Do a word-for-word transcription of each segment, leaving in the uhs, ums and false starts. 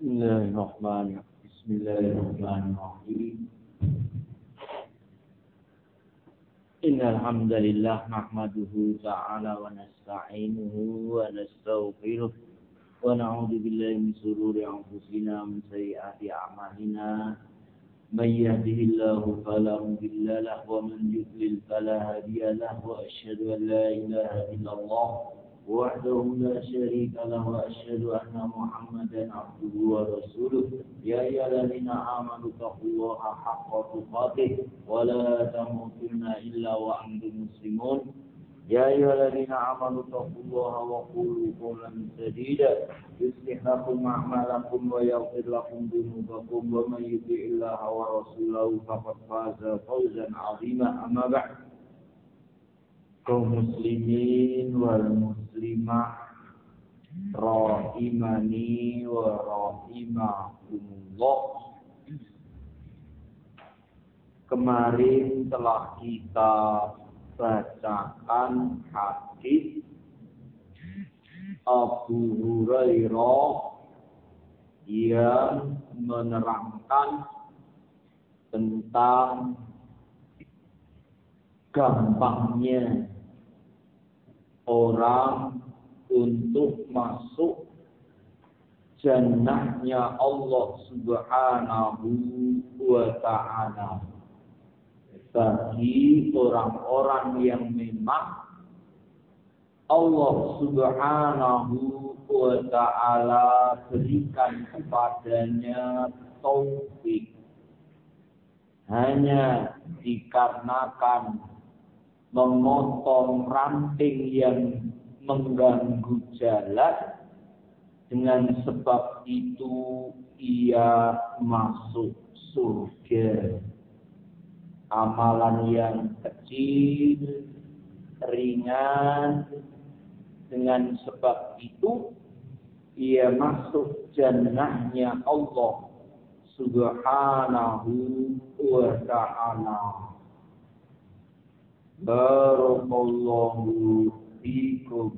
Bismillahirrahmanirrahim. Bismillahirrahmanirrahim. Innal hamdalillah nahmaduhu ta'ala wa nasta'inuhu wa nastaghfiruh wa na'udzu billahi min shururi anfusina wa min sayyiati a'malina. May yahdihillahu fala mudilla lahu wa man yudlil fala hadiya lahu wa asyhadu an la ilaha illallah wahdahu la syarika lahu wa asyhadu anna Muhammadan abduhu wa rasuluh. Ya ayyuhallazina amanu taqullaha haqqa tuqatih wa la tamutunna illa wa antum muslimun. Ya ayyuhallazina amanu taqullaha wa qulu qawlan sadida yuslih lakum a'malakum wa yaghfir lakum dhunubakum wa may yuti'illaha wa rasulahu faqad faza fawzan 'azima. Amma ba'd. Kaum muslimin wal muslimah rahimani wa rahimakumullah. Kemarin telah kita bacakan hadis Abu Hurairah yang menerangkan tentang gampangnya orang untuk masuk jannahnya Allah Subhanahu wa ta'ala bagi orang-orang yang memang Allah Subhanahu wa ta'ala berikan kepadanya taufik hanya dikarenakan memotong ranting yang mengganggu jalan, dengan sebab itu ia masuk surga. Amalan yang kecil, ringan, dengan sebab itu ia masuk jannahnya Allah Subhanahu wa ta'ala. Barakallahu fikum.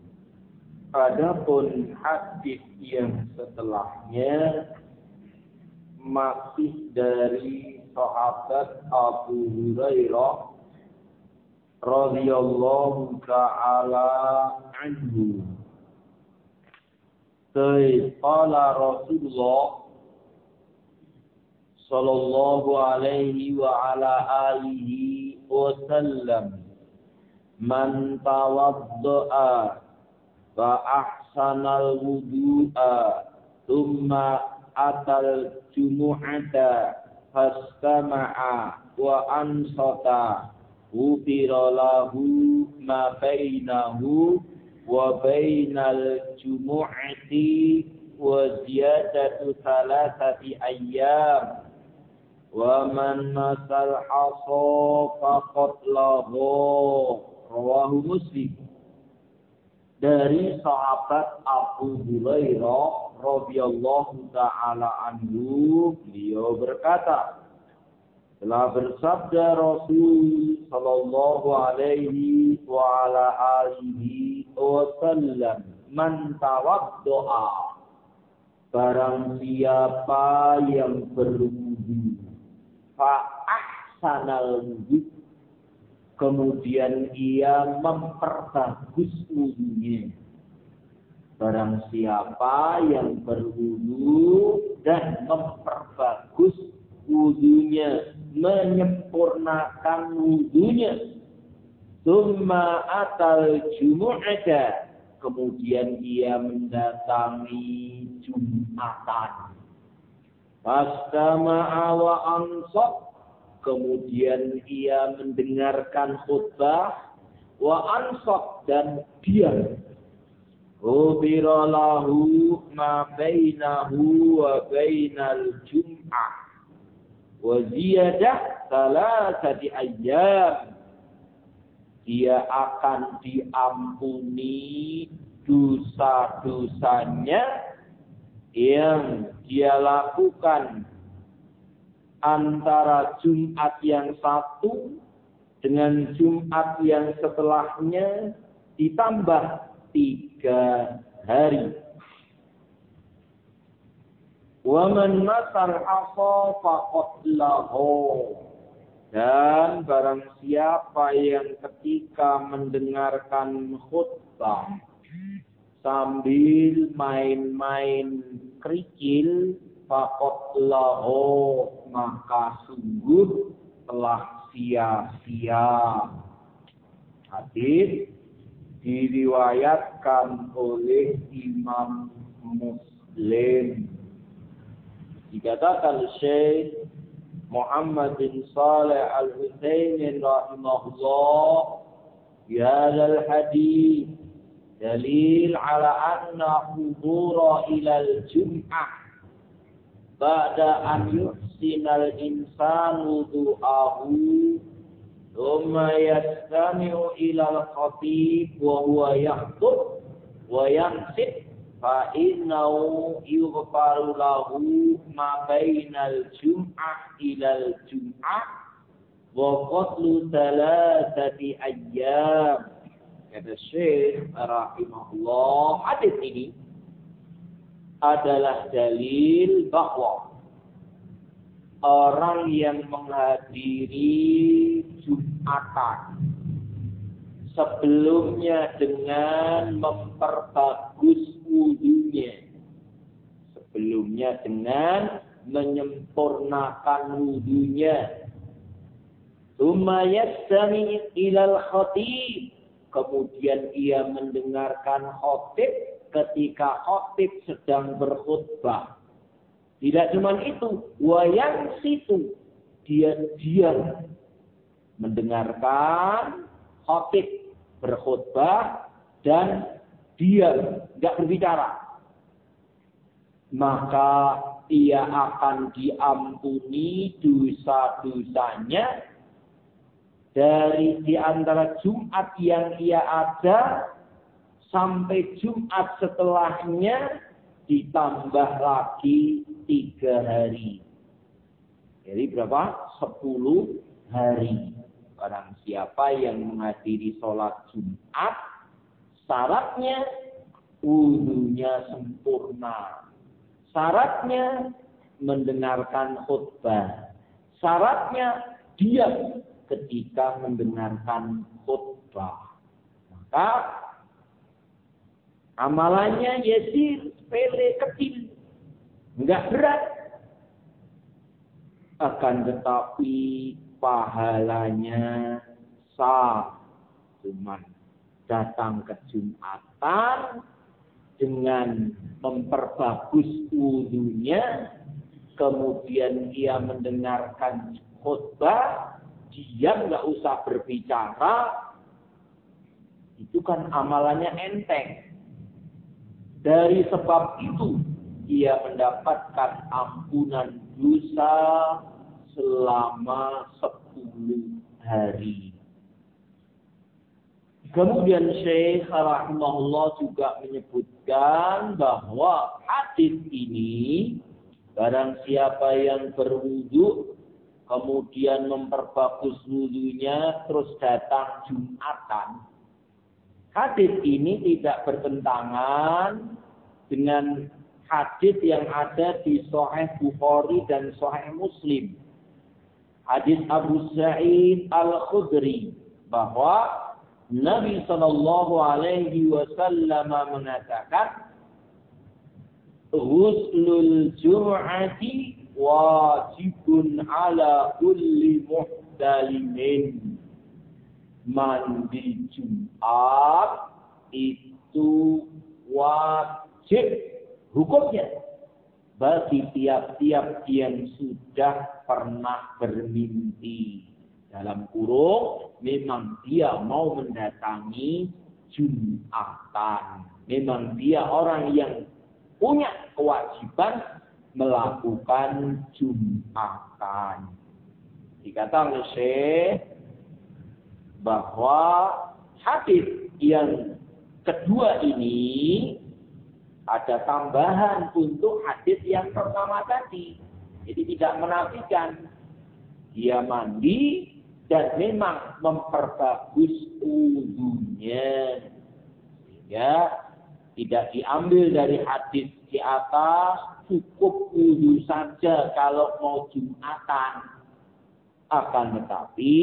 Adapun hadis yang setelahnya masih dari sahabat Abu Hurairah radhiyallahu ta'ala anhu. Qala Rasulullah sallallahu alaihi wa ala alihi wasallam, man tawadda'a fa ahsanal wudu'a thumma atal jumu'ata fastama'a wa ansata ghufira lahu ma bainahu wa bainal jumu'ati wa ziyadatu thalathati ayyam wa man masal hasa faqad lahu. Rawahu Muslim. Dari sahabat Abu Hurairah radhiyallahu ta'ala anhu, beliau berkata, telah bersabda Rasul sallallahu alaihi wa ala alihi wasallam, man tawaddo'a, barang siapa yang berwudu, fa ahsanal wudu, kemudian ia memperbagus wudunya. Barang siapa yang berwudu dan memperbagus wudunya, menyempurnakan wudunya, tsumma atal jumu'ata, kemudian ia mendatangi Jumatan, fastama'a wa ansat, kemudian ia mendengarkan khutbah, wa ansat, dan diam, ghufira lahu ma bainahu wa bainal jum'ah wa ziyadah thalathati ayyam, dia akan diampuni dosa-dosanya yang dia lakukan antara Jumat yang satu dengan Jumat yang setelahnya, ditambah tiga hari. Wa man masal asa faqad lahu. Dan barang siapa yang ketika mendengarkan khutbah sambil main-main kerikil, faqad lahu, maka sungguh telah sia-sia. Hadis diriwayatkan oleh Imam Muslim. Dikatakan Syekh Muhammad bin Saleh Al-Utsaimin rahimahullah, ya hadzal hadis dalil ala anna hudura ila al-jum'ah ba'da an yuhsina al-insanu du'ahu thumma yastami'u ila al-khatib wa huwa yakhutub wa yansit fa innahu yughfaru lahu ma bainal jum'ah ilal jum'ah wa qatlu thalathati ayyam. Kata Syekh rahimahullah, hadis ini adalah dalil bahwa orang yang menghadiri Jumatan sebelumnya dengan memperbagus wudunya, sebelumnya dengan menyempurnakan wudunya, tsumma yastami' ilal khatib, kemudian ia mendengarkan khatib ketika khatib sedang berkhutbah. Tidak cuma itu, wa yansitu, dia diam mendengarkan khatib berkhutbah dan diam, tidak berbicara, maka ia akan diampuni dosa-dosanya dari di antara Jumat yang ia ada sampai Jumat setelahnya, ditambah lagi tiga hari. Jadi berapa? Sepuluh hari. Barang siapa yang menghadiri sholat Jumat, syaratnya wudunya sempurna. Syaratnya mendengarkan khutbah. Syaratnya diam ketika mendengarkan khutbah. Maka amalannya yasir, sepele, kecil, enggak berat. Akan tetapi pahalanya sah. Cuman datang ke Jumatan dengan memperbagus wudunya, kemudian ia mendengarkan khutbah, dia nggak usah berbicara, itu kan amalannya enteng. Dari sebab itu ia mendapatkan ampunan dosa selama sepuluh hari. Kemudian Syekh rahimahullah juga menyebutkan bahwa hadis ini, barang siapa yang berwudu kemudian memperbagus wudunya terus datang Jumatan, hadis ini tidak bertentangan dengan hadis yang ada di Sahih Bukhari dan Sahih Muslim. Hadis Abu Sa'id Al-Khudri bahwa Nabi sallallahu alaihi wasallam mengatakan, "Ghuslul Jum'ati wajibun ala kulli muhdalimin." Mandi Jumat itu wajib hukumnya bagi tiap-tiap yang sudah pernah bermimpi. Dalam kurung, memang dia mau mendatangi Jumatan. Memang dia orang yang punya kewajiban melakukan Jumatan. Dikatakan oleh Syekh bahwa hadis yang kedua ini ada tambahan untuk hadis yang pertama tadi. Jadi tidak menafikan. Dia mandi dan memang memperbagus wudunya. Sehingga Tidak diambil dari hadis di atas, cukup wudhu saja kalau mau Jumatan. Akan tetapi,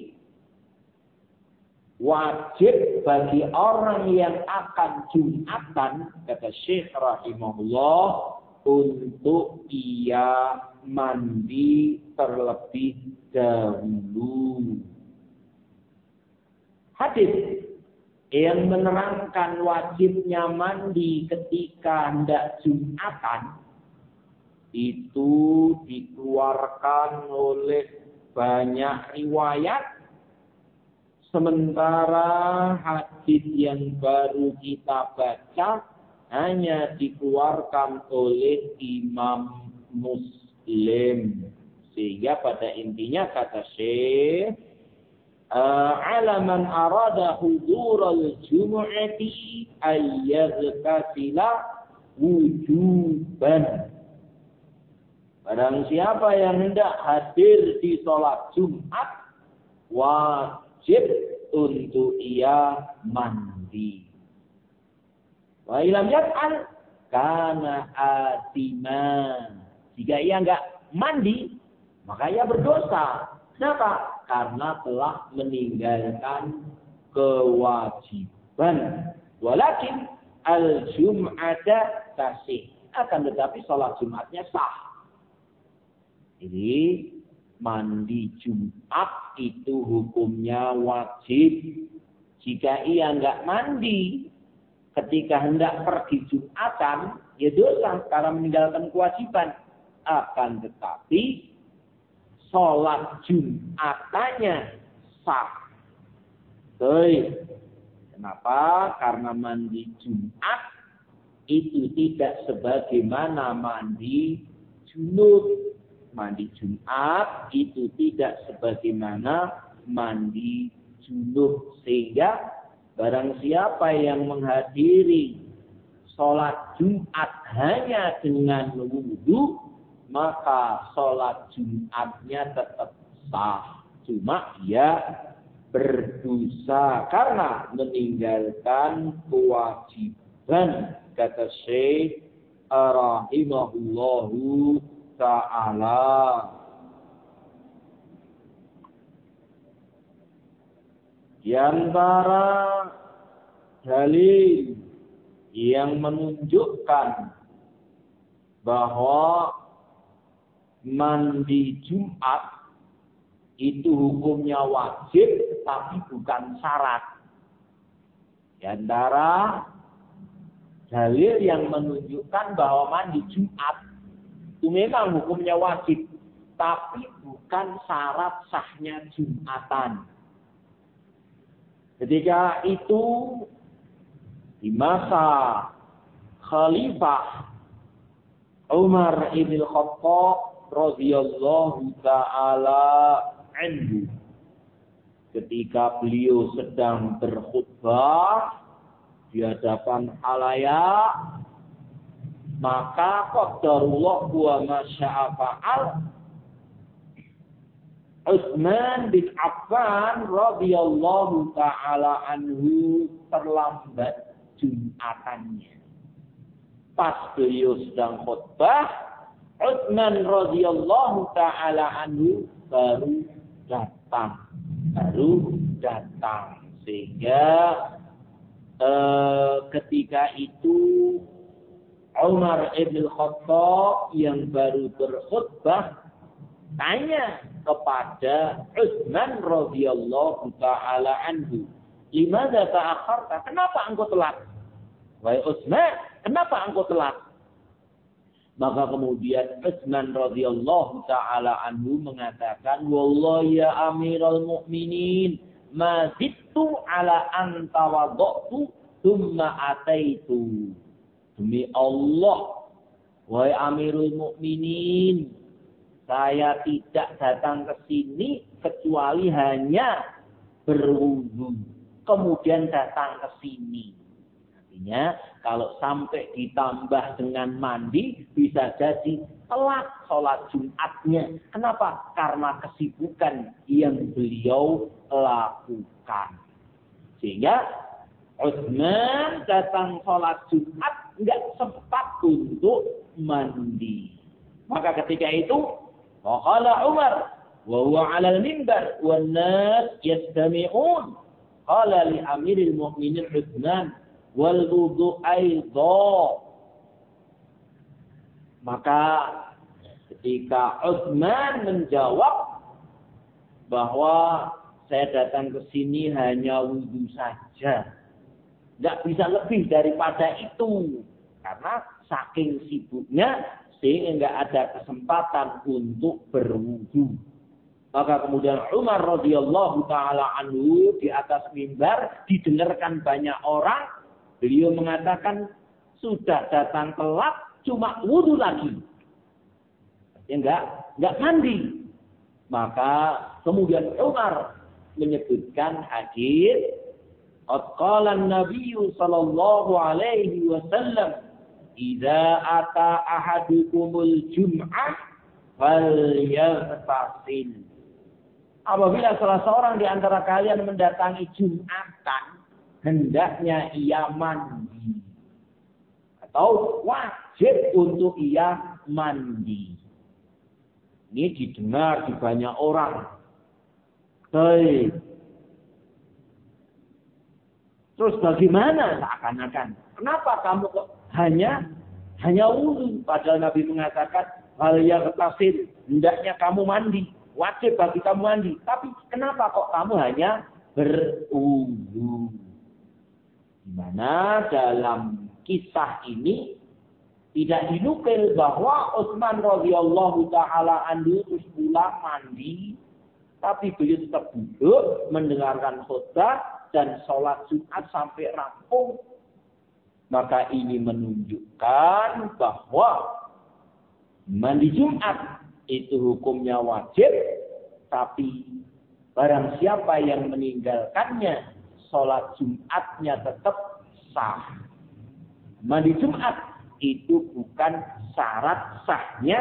wajib bagi orang yang akan Jumatan, kata Syekh rahimahullah, untuk ia mandi terlebih dahulu. Hadis yang menerangkan wajibnya mandi ketika hendak Jumatan itu dikeluarkan oleh banyak riwayat, sementara hadis yang baru kita baca hanya dikeluarkan oleh Imam Muslim. Sehingga pada intinya kata Syekh, ala man arada hudurul jumu'ati ayyadhkasila wujuban. Barang siapa yang hendak hadir di sholat Jumat, wajib untuk ia mandi. Wa ilam yat'al kana atiman. Jika ia enggak mandi, maka ia berdosa. Kenapa? Karena telah meninggalkan kewajiban. Walakin al-jum'ata tasih. Akan tetapi sholat Jumatnya sah. Jadi mandi Jumat itu hukumnya wajib. Jika ia enggak mandi ketika hendak pergi Jumatan, ya dosa karena meninggalkan kewajiban. Akan tetapi sholat Jumatannya sah. Baik. Kenapa? Karena mandi Jumat itu tidak sebagaimana mandi junub. Mandi Jumat itu tidak sebagaimana mandi junub. Sehingga barang siapa yang menghadiri sholat Jumat hanya dengan wudu, maka sholat Jumatnya tetap sah. Cuma dia berdosa karena meninggalkan kewajiban. Kata Syekh rahimahullahu ta'ala. Di antara dalil yang menunjukkan bahwa mandi Jumat itu hukumnya wajib tapi bukan syarat. Di antara dalil yang menunjukkan bahwa mandi Jumat itu memang hukumnya wajib, tapi bukan syarat sahnya Jumatan. Ketika itu di masa Khalifah Umar ibn Khattab radhiyallahu ta'ala anhu, ketika beliau sedang berkhutbah di hadapan khalayak, maka qadarullah wa masya'a fa'al, Utsman bin Affan radhiyallahu ta'ala anhu terlambat Jumatannya. Pas beliau sedang khutbah, Utsman radhiyallahu ta'ala anhu baru datang. Baru datang. Sehingga eh, ketika itu Umar ibn Khattab yang baru berkhutbah tanya kepada Utsman radhiyallahu ta'ala anhu, "Limadza ta'akharta? Kenapa engkau telat? Wahai Utsman, kenapa engkau telat?" Maka kemudian Utsman radhiyallahu ta'ala anhu mengatakan, "Wallahi ya Amirul Mukminin, ma zittu ala an tawaddatu thumma ataitu." Demi Allah, wahai Amirul Mukminin, saya tidak datang ke sini kecuali hanya berwudu, kemudian datang ke sini. Artinya, kalau sampai ditambah dengan mandi, bisa jadi telat sholat Jumatnya. Kenapa? Karena kesibukan yang beliau lakukan. Sehingga Utsman datang sholat Jumat enggak sempat untuk mandi. Maka ketika itu, waqala Umar wa huwa 'ala al-mimbar wan nas yastami'un. Qala li Amiril Mu'minin Utsman wal wudu aidha. Maka ketika Utsman menjawab bahwa saya datang ke sini hanya wudu saja, tidak bisa lebih daripada itu, karena saking sibuknya sehingga nggak ada kesempatan untuk berwudu. Maka kemudian Umar radhiyallahu taala anhu di atas mimbar didengarkan banyak orang, beliau mengatakan sudah datang telat, cuma wudu lagi, ya enggak enggak mandi. Maka kemudian Umar menyebutkan hadis qala an-nabiy sallallahu alaihi wasallam idza ata ahadukumul jum'ah falyaghtasil. Apabila salah seorang di antara kalian mendatangi Jumatan, hendaknya ia mandi. Atau wajib untuk ia mandi. Ini didengar di banyak orang. Baik. Terus bagaimana seakan-akan? Kenapa kamu kok hanya hanya wudu? Padahal Nabi mengatakan hal yang tasil, hendaknya kamu mandi. Wajib bagi kamu mandi. Tapi kenapa kok kamu hanya berwudu? Di mana dalam kisah ini tidak dinukil bahwa Utsman radhiyallahu taala anhu terus pulang mandi, tapi beliau tetap duduk mendengarkan khutbah dan sholat Jumat sampai rampung. Maka ini menunjukkan bahwa mandi Jumat itu hukumnya wajib, tapi barang siapa yang meninggalkannya, sholat Jumatnya tetap sah. Mandi Jumat itu bukan syarat sahnya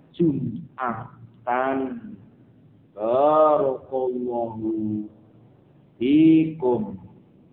Jumatan. Barakallahu fikum.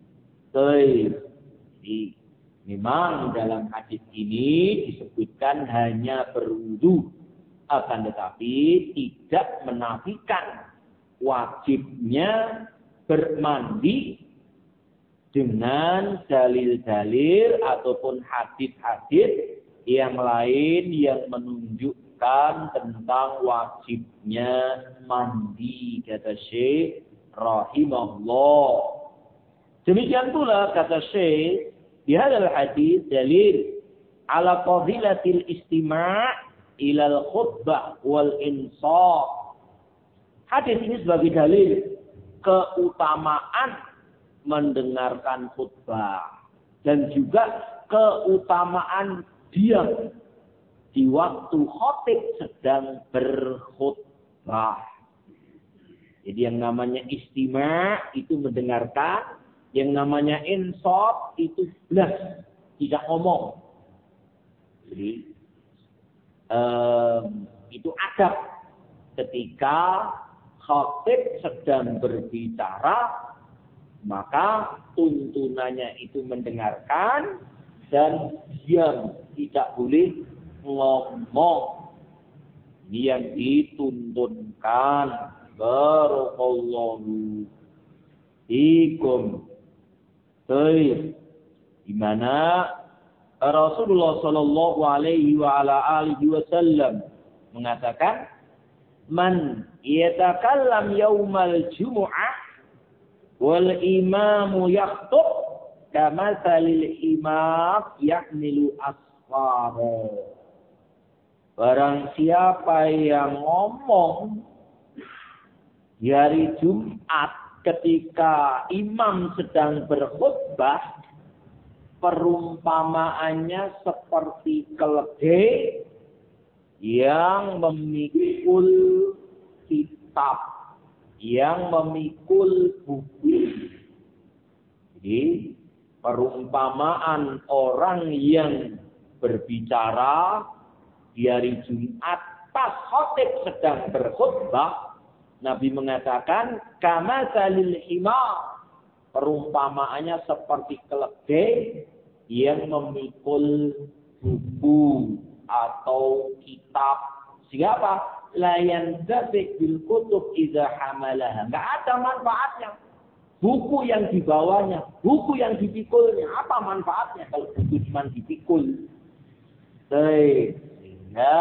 Jadi memang dalam hadis ini disebutkan hanya berwudu, akan tetapi tidak menafikan wajibnya bermandi dengan dalil-dalil ataupun hadis-hadis yang lain yang menunjukkan tentang wajibnya mandi, kata Syekh rahimahullah. Demikian pula kata Syekh di hadal hadis dalil ala fadilatil istima' ilal khutbah wal insaf. Hadis ini sebagai dalil keutamaan mendengarkan khutbah dan juga keutamaan diam di waktu khatib sedang berkhutbah. Jadi yang namanya istima' itu mendengarkan, yang namanya insaf itu belas, tidak ngomong. Jadi Um, itu adab ketika khatib sedang berbicara, maka tuntunannya itu mendengarkan dan diam, tidak boleh ngomong. Ini yang dituntunkan. Barakallahu fikum. Baik. Di mana Rasulullah sallallahu alaihi wa ala alihi wasallam mengatakan, "Man yatakallam yaumal jumu'ah wal imamu yakhthub kama salil imam yahmilu asfara." Barang siapa yang ngomong di hari Jumat ketika imam sedang berkhutbah, perumpamaannya seperti keledai yang memikul kitab, yang memikul buku. Jadi perumpamaan orang yang berbicara di hari Jumat pas khatib sedang berkhutbah, Nabi mengatakan kama salil himar, Perumpamaannya seperti keledai yang memikul buku atau kitab. Siapa? Layan zabik bil kutub idza hamalaha. Enggak ada manfaatnya. Buku yang dibawanya, buku yang dipikulnya, apa manfaatnya kalau buku cuma dipikul? Sehingga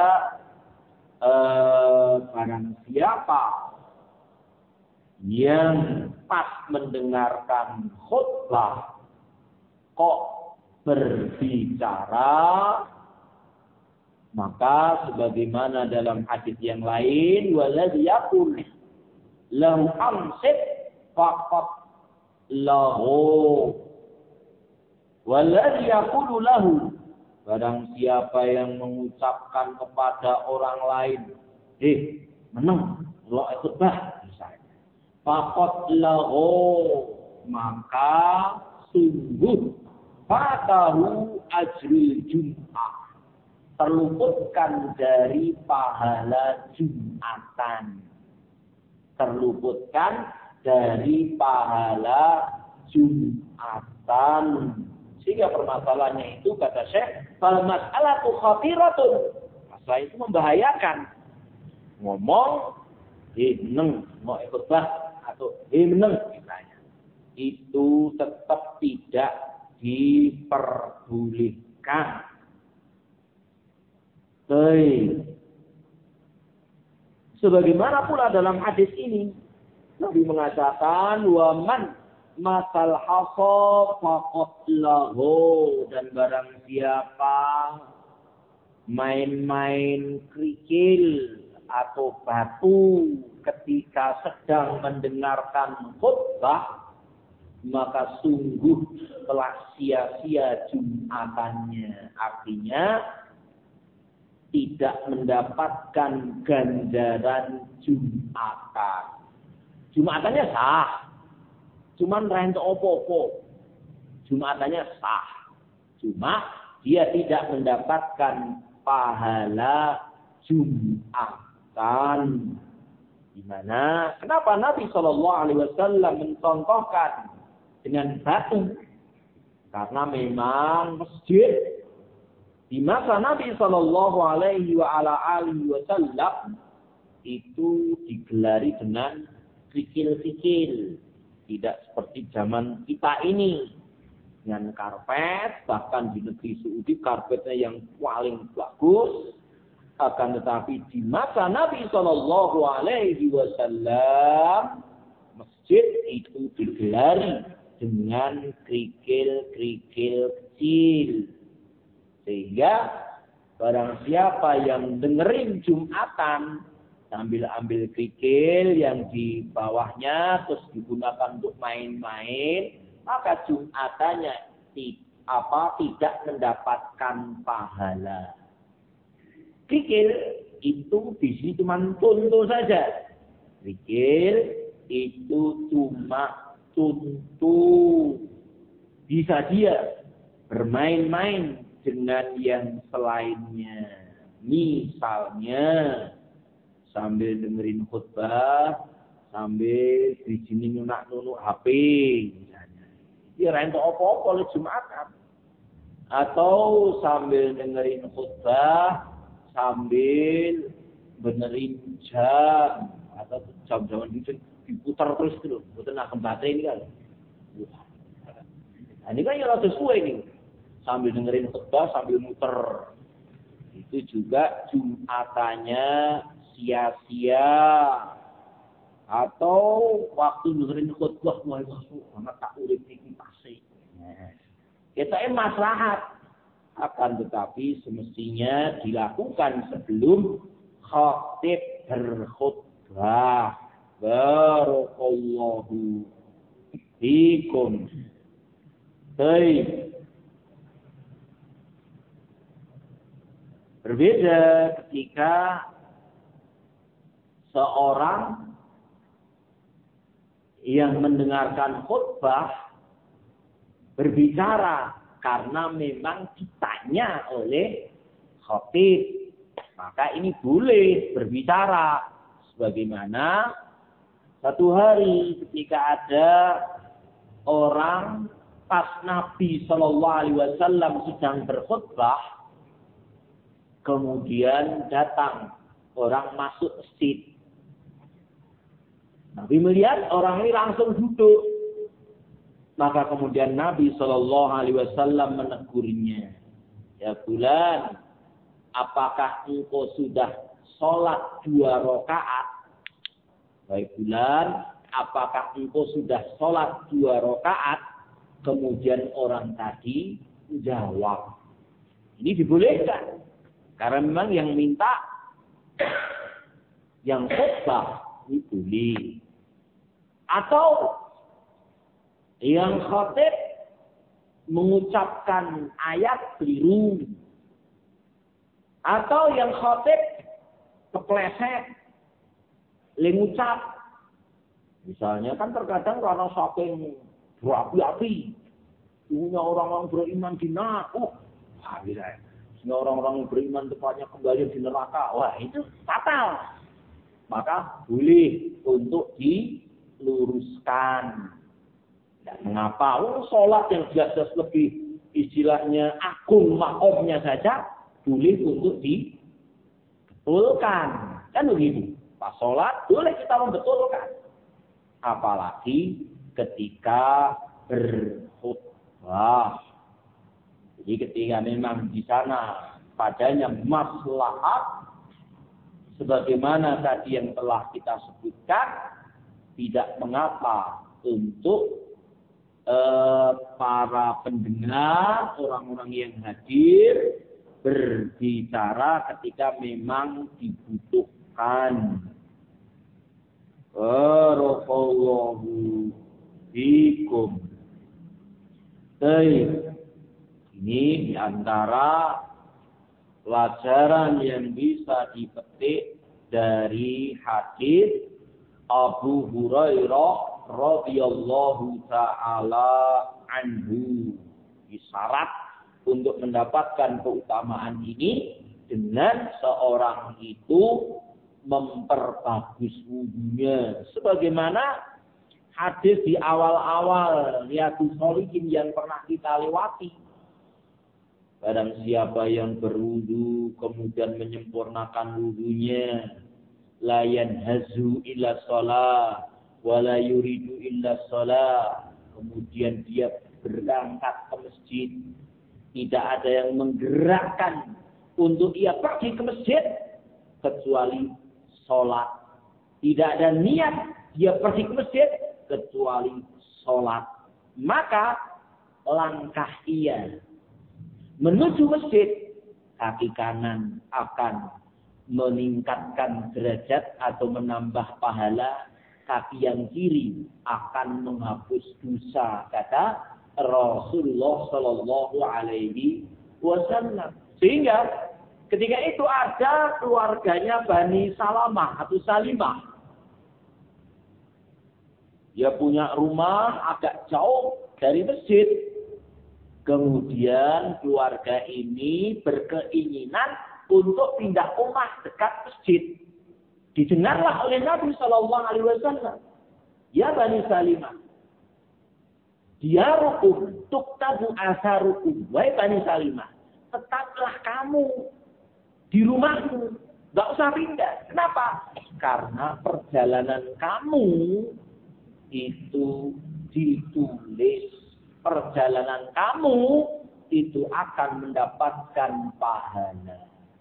eh, barang siapa yang pas mendengarkan khutbah kok berbicara, maka sebagaimana dalam hadis yang lain, waladhi yaqul lahu amsik faqat lahu waladhi yaqulu lahu, barang siapa yang mengucapkan kepada orang lain, eh menang lo khutbah misalnya, faqat lahu, maka sungguh fatahu ajrul jum'ah, terluputkan dari pahala Jumatan. Terluputkan dari pahala Jumatan. Sehingga permasalahannya itu, kata Syekh, fal mas'alatu khatiratun. Masalah itu membahayakan. Ngomong, eh meneng, mau ikut bah, atau eh meneng, misalnya. Itu tetap tidak diperbolehkan. Baik. Sebagaimana pula dalam hadis ini, Nabi mengatakan, wa man masal hasa faqad lahu, dan barang siapa main-main kerikil atau batu ketika sedang mendengarkan khutbah, maka sungguh telah sia-sia Jumatannya. Artinya tidak mendapatkan ganjaran Jumatan. Jumatannya sah, cuman rento opo-opo. Jumatannya sah, cuma dia tidak mendapatkan pahala Jumatan. Di mana? Kenapa Nabi Shallallahu Alaihi Wasallam mencontohkan dengan batu? Karena memang masjid di masa Nabi Shallallahu Alaihi Wasallam itu digelari dengan fikil-fikil, tidak seperti zaman kita ini dengan karpet. Bahkan di negeri Saudi karpetnya yang paling bagus. Akan tetapi di masa Nabi Shallallahu Alaihi Wasallam masjid itu digelari dengan kerikil-kerikil kecil. Sehingga barang siapa yang dengerin Jumatan sambil ambil kerikil yang di bawahnya terus digunakan untuk main-main, maka Jumatannya apa tidak mendapatkan pahala. Kerikil itu di sini cuma contoh saja. Kerikil itu cuma contoh. Bisa dia bermain-main dengan yang selainnya. Misalnya sambil dengerin khutbah, sambil dijini nunak-nunuk H P misalnya. Ya rento apa-apa oleh Jumatan. Atau sambil dengerin khutbah, sambil benerin jam, atau jam-jaman itu diputar terus dulu, betul nak baterai ini kan. Nah, ini kan ya rada suwe nih. Sambil dengerin khutbah, sambil muter. Itu juga Jumatannya sia-sia. Atau waktu dengerin khutbah, wah itu anak tak urip iki pasti. Kita ini maslahat. Akan tetapi semestinya dilakukan sebelum khatib berkhutbah. Barakallahu fikum. Baik. Berbeda ketika seorang yang mendengarkan khutbah berbicara karena memang ditanya oleh khatib. Maka ini boleh berbicara. Sebagaimana satu hari ketika ada orang pas Nabi Shallallahu Alaihi Wasallam sedang berkhutbah, kemudian datang orang masuk masjid. Nabi melihat orang ini langsung duduk. Maka kemudian Nabi Shallallahu Alaihi Wasallam menegurnya. Ya Fulan, apakah engkau sudah sholat dua rakaat? Baik Fulan, apakah engkau sudah sholat dua rakaat? Kemudian orang tadi jawab. Ini dibolehkan. Karena memang yang minta, yang khutbah, ini boleh. Atau yang khatib mengucapkan ayat keliru. Atau yang khatib kepleset, lengucap. Misalnya kan terkadang karena saking berapi-api, punya orang-orang beriman di neraka, oh, habislah. Sehingga orang-orang beriman tepatnya kembali di neraka, wah itu fatal. Maka boleh untuk diluruskan. Dan mengapa? Oh, sholat yang jelas lebih istilahnya agung makomnya saja boleh untuk dibetulkan. Kan begitu. Pas sholat boleh kita membetulkan. Apalagi ketika berkhutbah. Jadi ketika memang di sana padanya maslahat, sebagaimana tadi yang telah kita sebutkan, tidak mengapa untuk eh, para pendengar, orang-orang yang hadir, berbicara ketika memang dibutuhkan. Barakallahu fikum. Baik. Ini diantara pelajaran yang bisa dipetik dari hadis Abu Hurairah radhiyallahu taala anhu. Syarat untuk mendapatkan keutamaan ini dengan seorang itu memperbagus wudunya, sebagaimana hadis di awal-awal Riyadhus Shalihin yang pernah kita lewati. Barang siapa yang berwudu kemudian menyempurnakan wudunya, la yanhazu illa shalah wa la yuridu illa shalah, kemudian dia berangkat ke masjid, tidak ada yang menggerakkan untuk ia pergi ke masjid kecuali sholat. Tidak ada niat dia pergi ke masjid kecuali sholat. Maka langkah ia menuju masjid, kaki kanan akan meningkatkan derajat atau menambah pahala, kaki yang kiri akan menghapus dosa, kata Rasulullah Shallallahu Alaihi Wasallam. Sehingga ketika itu ada keluarganya Bani Salamah atau Salimah. Dia punya rumah agak jauh dari masjid. Kemudian keluarga ini berkeinginan untuk pindah rumah dekat masjid. Didengarlah oleh Nabi Shallallahu Alaihi Wasallam. Ya Bani Salimah, diarukum tuktabu asarukum. Wahai Bani Salimah, tetaplah kamu di rumahmu, nggak usah pindah. Kenapa? Karena perjalanan kamu itu ditulis. Perjalanan kamu itu akan mendapatkan pahala.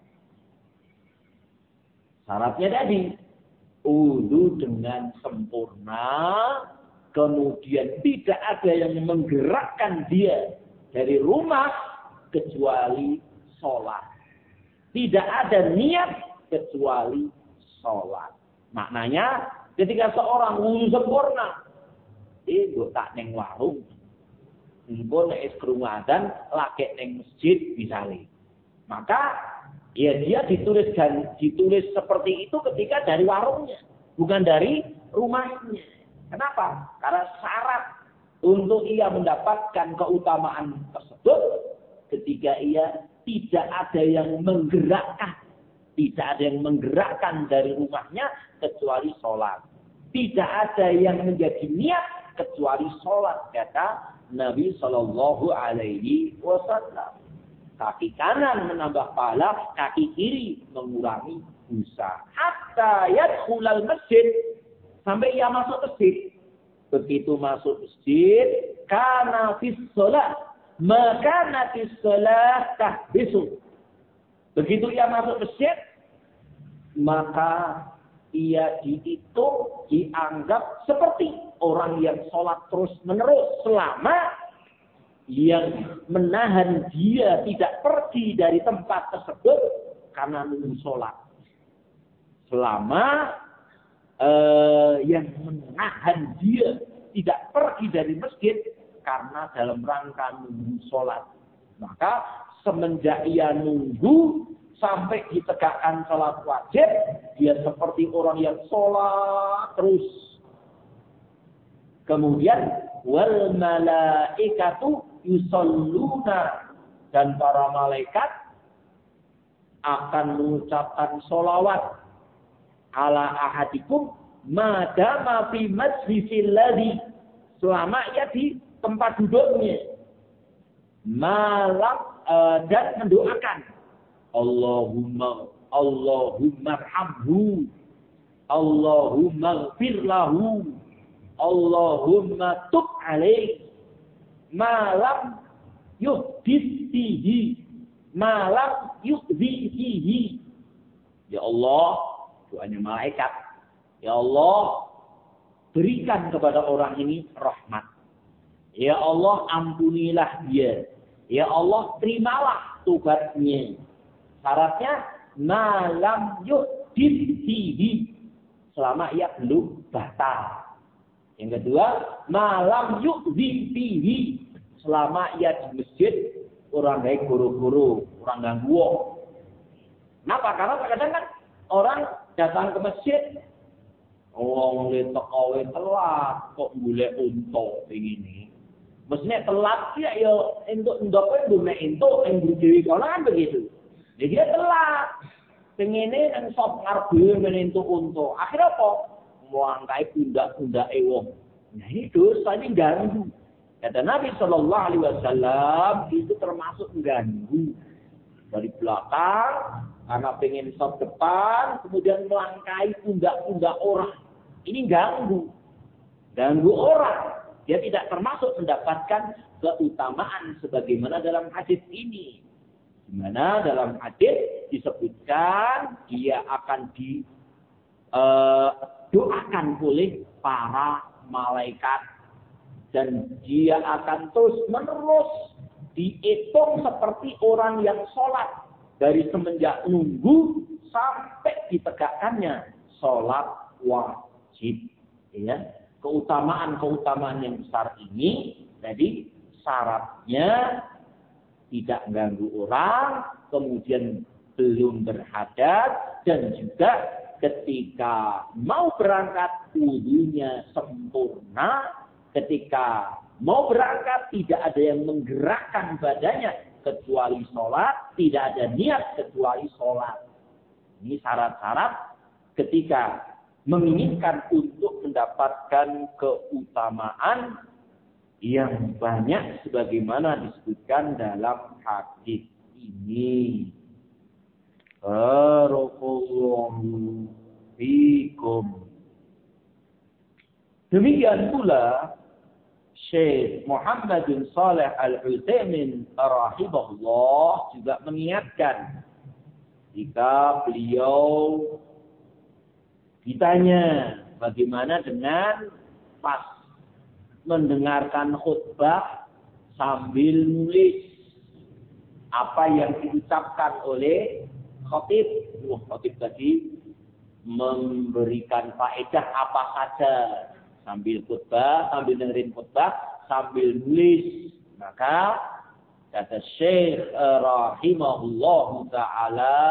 Syaratnya tadi, wudu dengan sempurna, kemudian tidak ada yang menggerakkan dia dari rumah kecuali sholat. Tidak ada niat kecuali sholat. Maknanya ketika seorang wudu sempurna, itu tak neng warung, pun es kerumunan laki neng masjid misalnya, maka ya dia dituliskan ditulis seperti itu ketika dari warungnya, bukan dari rumahnya. Kenapa? Karena syarat untuk ia mendapatkan keutamaan tersebut ketika ia tidak ada yang menggerakkan, tidak ada yang menggerakkan dari rumahnya kecuali sholat. Tidak ada yang menjadi niat kecuali sholat, kata Nabi Shallallahu Alaihi Wasallam. Kaki kanan menambah pahala, kaki kiri mengurangi dosa. Hatta yadkhulal masjid, sampai ia masuk masjid. Begitu masuk masjid, kana fis shalah, maka natis shalah tahbisu. Begitu ia masuk masjid, maka ia dihitung, dianggap seperti orang yang sholat terus menerus selama yang menahan dia tidak pergi dari tempat tersebut karena nunggu sholat. Selama uh, yang menahan dia tidak pergi dari masjid karena dalam rangka nunggu sholat. Maka semenjak ia nunggu sampai ditegakkan sholat wajib, dia seperti orang yang sholat terus. Kemudian wal malaikatu yusalluna, dan para malaikat akan mengucapkan sholawat ala ahadikum madama fi majlisil ladzi, selama ia di tempat duduknya, malam uh, dan mendoakan Allahumma Allahumma arhamhu, Allahumma ighfir lahu, Allahumma tub alaih, malam yuhdithihi, malam yuhdithihi. Ya Allah, doanya malaikat, ya Allah, berikan kepada orang ini rahmat. Ya Allah, ampunilah dia. Ya Allah, terimalah tobatnya. Syaratnya malam yuhdithihi, selama ia belum batal. Yang kedua, malam yu'zi fihi, selama ia di masjid orang baik guru-guru, orang ganggu. Kenapa? Karena kadang kan orang datang ke masjid, wong le teko telat kok golek unta begini. Mestinya telat ya yo entuk ndok kuwi mek entuk ing dhewe kono kan begitu. Jadi dia telat. Pengene nang sop ngarep menentuk unta. Akhirnya apa? Melangkai pundak-pundak ewong. Nah ini dosa, ini ganggu. Kata Nabi Shallallahu Alaihi Wasallam itu termasuk ganggu. Dari belakang, karena pengen stop depan, kemudian melangkai pundak-pundak orang. Ini ganggu. Ganggu orang. Dia tidak termasuk mendapatkan keutamaan sebagaimana dalam hadis ini. Di mana dalam hadis disebutkan dia akan di uh, doakan oleh para malaikat dan dia akan terus menerus dihitung seperti orang yang sholat dari semenjak nunggu sampai ditegakkannya sholat wajib. Ya, keutamaan-keutamaan yang besar ini, jadi syaratnya tidak ganggu orang, kemudian belum berhadas, dan juga ketika mau berangkat wudunya sempurna, ketika mau berangkat tidak ada yang menggerakkan badannya kecuali sholat, tidak ada niat kecuali sholat. Ini syarat-syarat ketika menginginkan untuk mendapatkan keutamaan yang banyak sebagaimana disebutkan dalam hadis ini. Barakallahu fikum. Demikian pula Syekh Muhammad bin Shalih Al-Utsaimin rahimahullah juga mengingatkan jika beliau ditanya bagaimana dengan pas mendengarkan khutbah sambil nulis apa yang diucapkan oleh khatib. Wah, khatib tadi memberikan faedah apa saja sambil khutbah, sambil dengerin khutbah, sambil nulis. Maka kata Syekh rahimahullahu taala,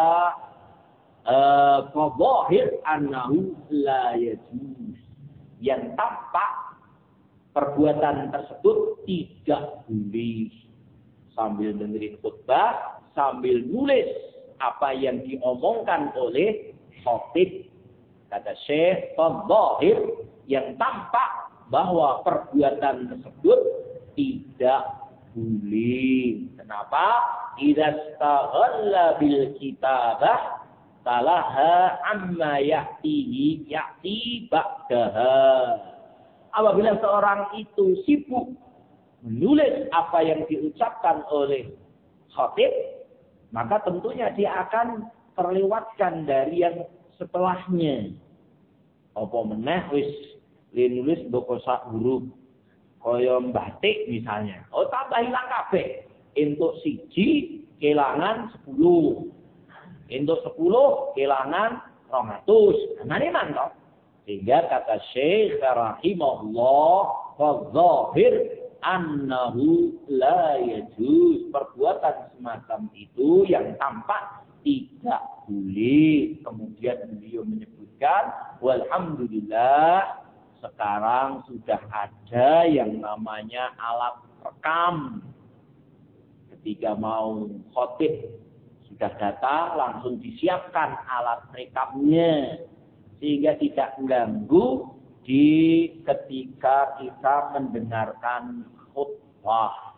fadhahir annahu la yajuz. Yang tampak perbuatan tersebut tidak boleh sambil dengerin khutbah, sambil nulis apa yang diomongkan oleh khatib. Kata Syekh, fadhahir, yang tampak bahwa perbuatan tersebut tidak boleh. Kenapa? Idza staghalla bil kitabah talaha amma ya'tihi ya'ti ba'daha. Apabila seorang itu sibuk menulis apa yang diucapkan oleh khatib, maka tentunya dia akan terlewatkan dari yang setelahnya. Apa meneh wis nulis mbok sak huruf kaya batik misalnya. Oh tambah hilang kabeh. Entuk siji kelangan sepuluh. Entuk sepuluh kelangan rong atus. Nane mantap. Sehingga kata Syekh rahimahullah, "Fadh-dhahir annahu la yajuz." Perbuatan semacam itu yang tampak tidak boleh. Kemudian beliau menyebutkan, walhamdulillah sekarang sudah ada yang namanya alat rekam. Ketika mau khotib sudah datang langsung disiapkan alat rekamnya. Sehingga tidak mengganggu di ketika kita mendengarkan khutbah.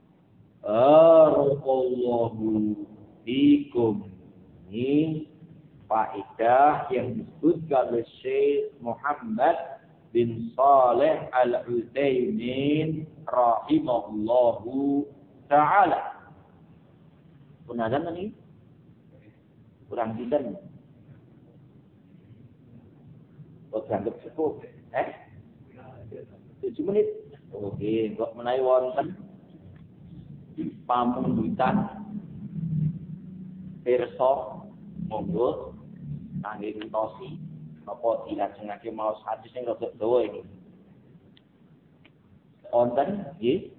Barakallahu fikum. Ini faedah yang disebutkan oleh Syekh Muhammad bin Saleh Al-Utsaimin rahimahullahu ta'ala. Pun azan ini? Kurang dinten. Kok dianggap cukup? Eh? tujuh menit. Oke, kok menawi wonten pamunggutan pirsa monggo kangge ngentosi napa dilajengake maos hadis sing rada dawa iki. Wonten nggih?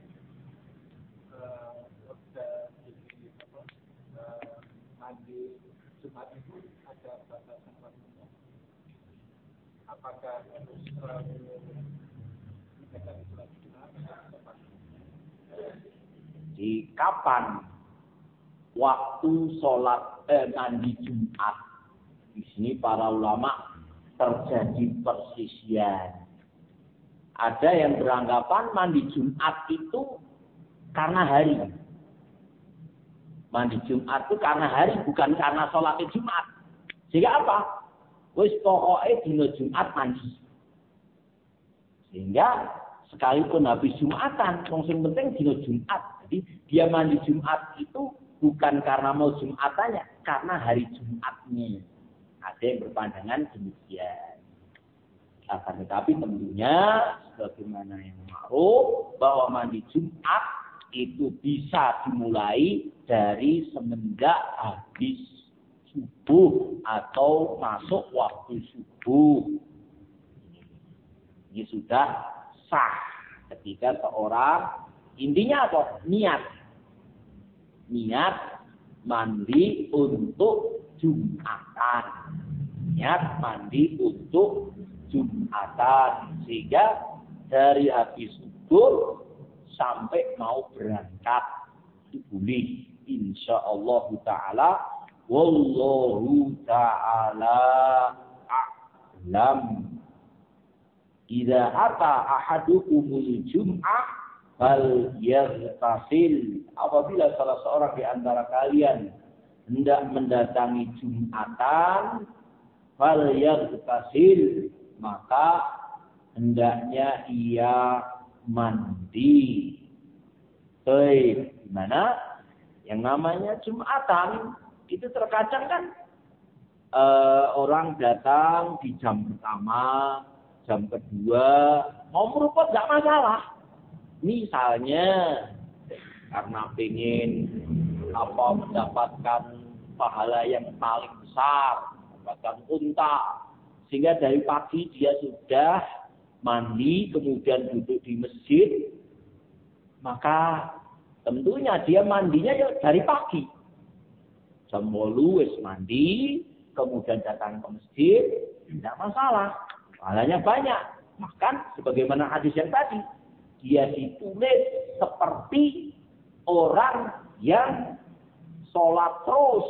Apakah di kapan waktu sholat eh, mandi Jumat? Di sini para ulama terjadi persisian. Ada yang beranggapan mandi Jumat itu karena hari. Mandi Jumat itu karena hari, bukan karena sholat Jumat. Sehingga apa? Wis pokoke dina Jumat mandi. Sehingga sekalipun habis Jumatan, yang penting dina Jumat. Jadi dia mandi Jumat itu bukan karena mau Jumatannya, karena hari Jumatnya. Ada yang berpandangan demikian. Akan tetapi tentunya sebagaimana yang ma'ruf bahwa mandi Jumat itu bisa dimulai dari semenjak habis subuh atau masuk waktu subuh. Ini sudah sah ketika seorang intinya apa? Niat. Niat mandi untuk Jumatan. Niat mandi untuk Jumatan. Sehingga dari habis subuh sampai mau berangkat itu boleh. Insyaallah ta'ala. Wallahu ta'ala a'lam. Idza ata ahadukumul jum'ah fal yaghtasil. Apabila salah seorang di antara kalian hendak mendatangi Jumatan, fal yaghtasil, maka hendaknya ia mandi. Baik, gimana? Yang namanya Jumatan itu terkadang kan uh, orang datang di jam pertama, jam kedua, mau meruput nggak masalah. Misalnya karena pengen apa mendapatkan pahala yang paling besar, mendapatkan unta, sehingga dari pagi dia sudah mandi kemudian duduk di masjid, maka tentunya dia mandinya ya dari pagi. Jam wolu wis mandi, kemudian datang ke masjid, tidak masalah. Pahalanya banyak. Bahkan sebagaimana hadis yang tadi, dia ditulis seperti orang yang sholat terus.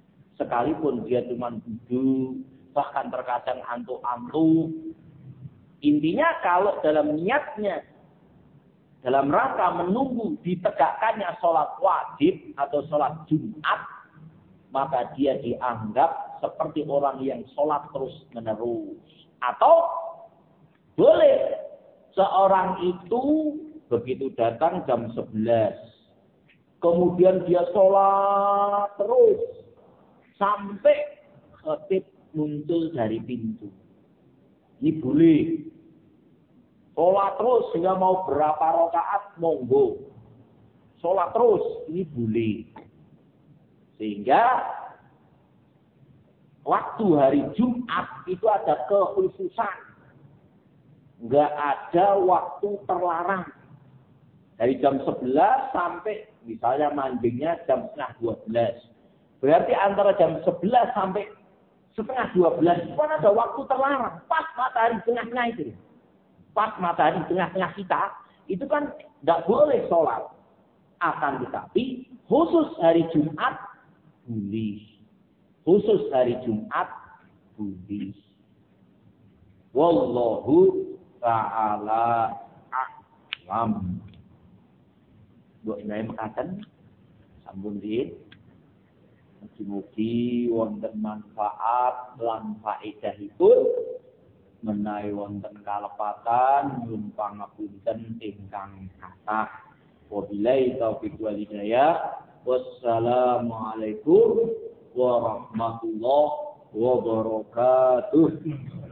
Sekalipun dia cuma duduk, bahkan terkadang antuk-antuk, Intinya kalau dalam niatnya, dalam rangka menunggu ditegakkannya sholat wajib atau sholat Jumat, maka dia dianggap seperti orang yang sholat terus menerus. Atau boleh seorang itu begitu datang jam sebelas, kemudian dia sholat terus sampai khatib muncul dari pintu. Ini boleh. Sholat terus sehingga mau berapa rakaat monggo. Sholat terus ini boleh. Sehingga waktu hari Jumat itu ada kekhususan. Enggak ada waktu terlarang. Dari jam sebelas sampai misalnya mandingnya jam setengah dua belas. Berarti antara jam sebelas sampai setengah dua belas itu kan ada waktu terlarang. Pas matahari tengah-tengah itu. Pas matahari tengah-tengah kita, itu kan tidak boleh sholat. Akan tetapi, khusus hari Jumat, boleh. Khusus hari Jumat, boleh. Wallahu ta'ala a'lam. Buat ini mengatakan, sambung din. Mugi-mugi wonten manfaat lan faedahipun menawi wonten kalepatan nyuwun pangapunten ingkang kathah. Wabillahi taufiq wal hidayah. Wassalamualaikum warahmatullahi wabarakatuh.